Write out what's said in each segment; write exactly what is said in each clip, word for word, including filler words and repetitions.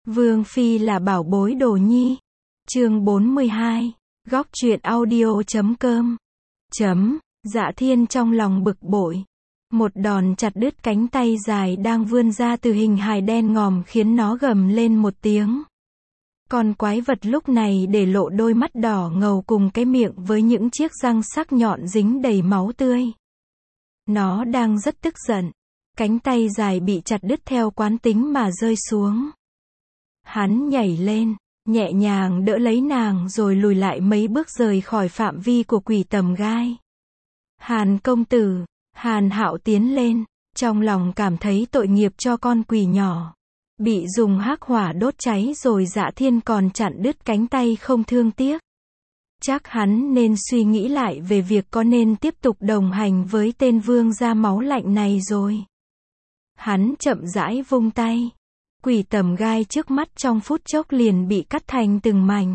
Vương Phi là bảo bối đồ nhi. Chương bốn mươi hai. Góc truyện audio chấm com. Chấm. Dạ Thiên trong lòng bực bội. Một đòn chặt đứt cánh tay dài đang vươn ra từ hình hài đen ngòm khiến nó gầm lên một tiếng. Con quái vật lúc này để lộ đôi mắt đỏ ngầu cùng cái miệng với những chiếc răng sắc nhọn dính đầy máu tươi. Nó đang rất tức giận. Cánh tay dài bị chặt đứt theo quán tính mà rơi xuống. Hắn nhảy lên, nhẹ nhàng đỡ lấy nàng rồi lùi lại mấy bước rời khỏi phạm vi của quỷ tầm gai. Hàn công tử, Hàn Hạo tiến lên, trong lòng cảm thấy tội nghiệp cho con quỷ nhỏ. Bị dùng hắc hỏa đốt cháy rồi Dạ Thiên còn chặn đứt cánh tay không thương tiếc. Chắc hắn nên suy nghĩ lại về việc có nên tiếp tục đồng hành với tên vương da máu lạnh này rồi. Hắn chậm rãi vung tay. Quỷ tầm gai trước mắt trong phút chốc liền bị cắt thành từng mảnh.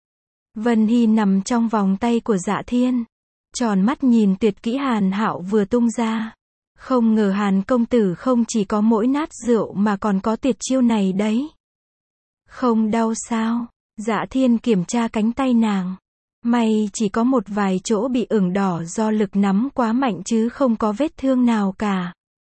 Vân Hy nằm trong vòng tay của Dạ Thiên. Tròn mắt nhìn tuyệt kỹ Hàn Hạo vừa tung ra. Không ngờ Hàn công tử không chỉ có mỗi nát rượu mà còn có tuyệt chiêu này đấy. Không đau sao? Dạ Thiên kiểm tra cánh tay nàng. May chỉ có một vài chỗ bị ửng đỏ do lực nắm quá mạnh chứ không có vết thương nào cả.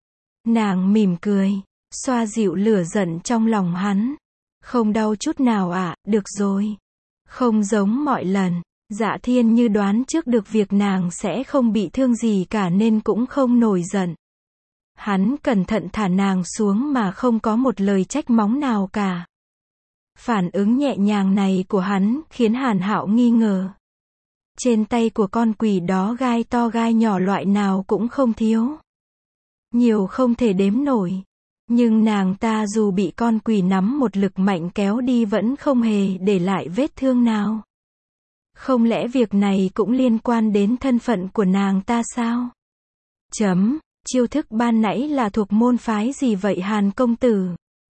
Nàng mỉm cười, xoa dịu lửa giận trong lòng hắn. Không đau chút nào ạ, à, được rồi. Không giống mọi lần, Dạ Thiên như đoán trước được việc nàng sẽ không bị thương gì cả nên cũng không nổi giận. Hắn cẩn thận thả nàng xuống mà không có một lời trách móc nào cả. Phản ứng nhẹ nhàng này của hắn khiến Hàn Hạo nghi ngờ. Trên tay của con quỷ đó gai to gai nhỏ loại nào cũng không thiếu. Nhiều không thể đếm nổi. Nhưng nàng ta dù bị con quỷ nắm một lực mạnh kéo đi vẫn không hề để lại vết thương nào. Không lẽ việc này cũng liên quan đến thân phận của nàng ta sao? Chấm, chiêu thức ban nãy là thuộc môn phái gì vậy Hàn công tử?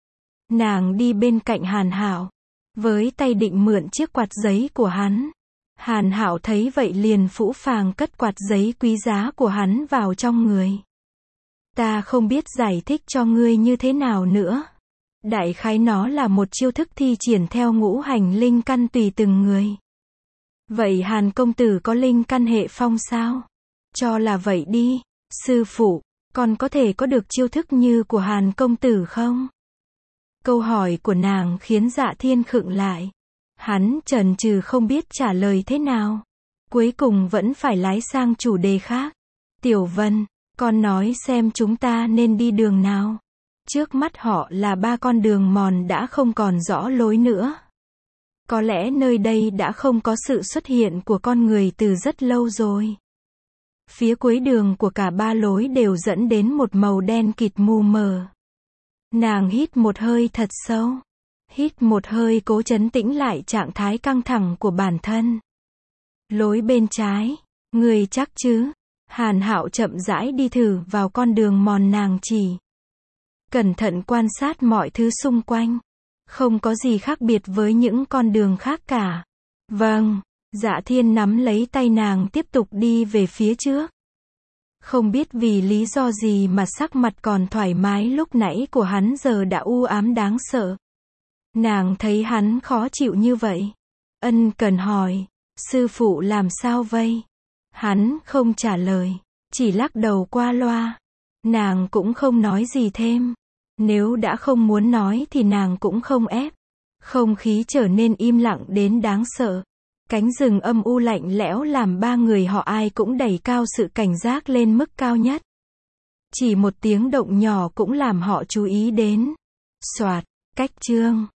Nàng đi bên cạnh Hàn Hạo, với tay định mượn chiếc quạt giấy của hắn. Hàn Hạo thấy vậy liền phũ phàng cất quạt giấy quý giá của hắn vào trong người. Ta không biết giải thích cho ngươi như thế nào nữa. Đại khái nó là một chiêu thức thi triển theo ngũ hành linh căn tùy từng người. Vậy Hàn công tử có linh căn hệ phong sao? Cho là vậy đi. Sư phụ, còn có thể có được chiêu thức như của Hàn công tử không? Câu hỏi của nàng khiến Dạ Thiên khựng lại. Hắn chần chừ không biết trả lời thế nào. Cuối cùng vẫn phải lái sang chủ đề khác. Tiểu Vân, con nói xem chúng ta nên đi đường nào? Trước mắt họ là ba con đường mòn đã không còn rõ lối nữa. Có lẽ nơi đây đã không có sự xuất hiện của con người từ rất lâu rồi. Phía cuối đường của cả ba lối đều dẫn đến một màu đen kịt mù mờ. Nàng hít một hơi thật sâu. Hít một hơi cố trấn tĩnh lại trạng thái căng thẳng của bản thân. Lối bên trái, người chắc chứ? Hàn Hạo chậm rãi đi thử vào con đường mòn nàng chỉ. Cẩn thận quan sát mọi thứ xung quanh. Không có gì khác biệt với những con đường khác cả. Vâng, Dạ Thiên nắm lấy tay nàng tiếp tục đi về phía trước. Không biết vì lý do gì mà sắc mặt còn thoải mái lúc nãy của hắn giờ đã u ám đáng sợ. Nàng thấy hắn khó chịu như vậy. Ân cần hỏi, sư phụ làm sao vây? Hắn không trả lời, chỉ lắc đầu qua loa. Nàng cũng không nói gì thêm. Nếu đã không muốn nói thì nàng cũng không ép. Không khí trở nên im lặng đến đáng sợ. Cánh rừng âm u lạnh lẽo làm ba người họ ai cũng đẩy cao sự cảnh giác lên mức cao nhất. Chỉ một tiếng động nhỏ cũng làm họ chú ý đến. Soạt, cách chương.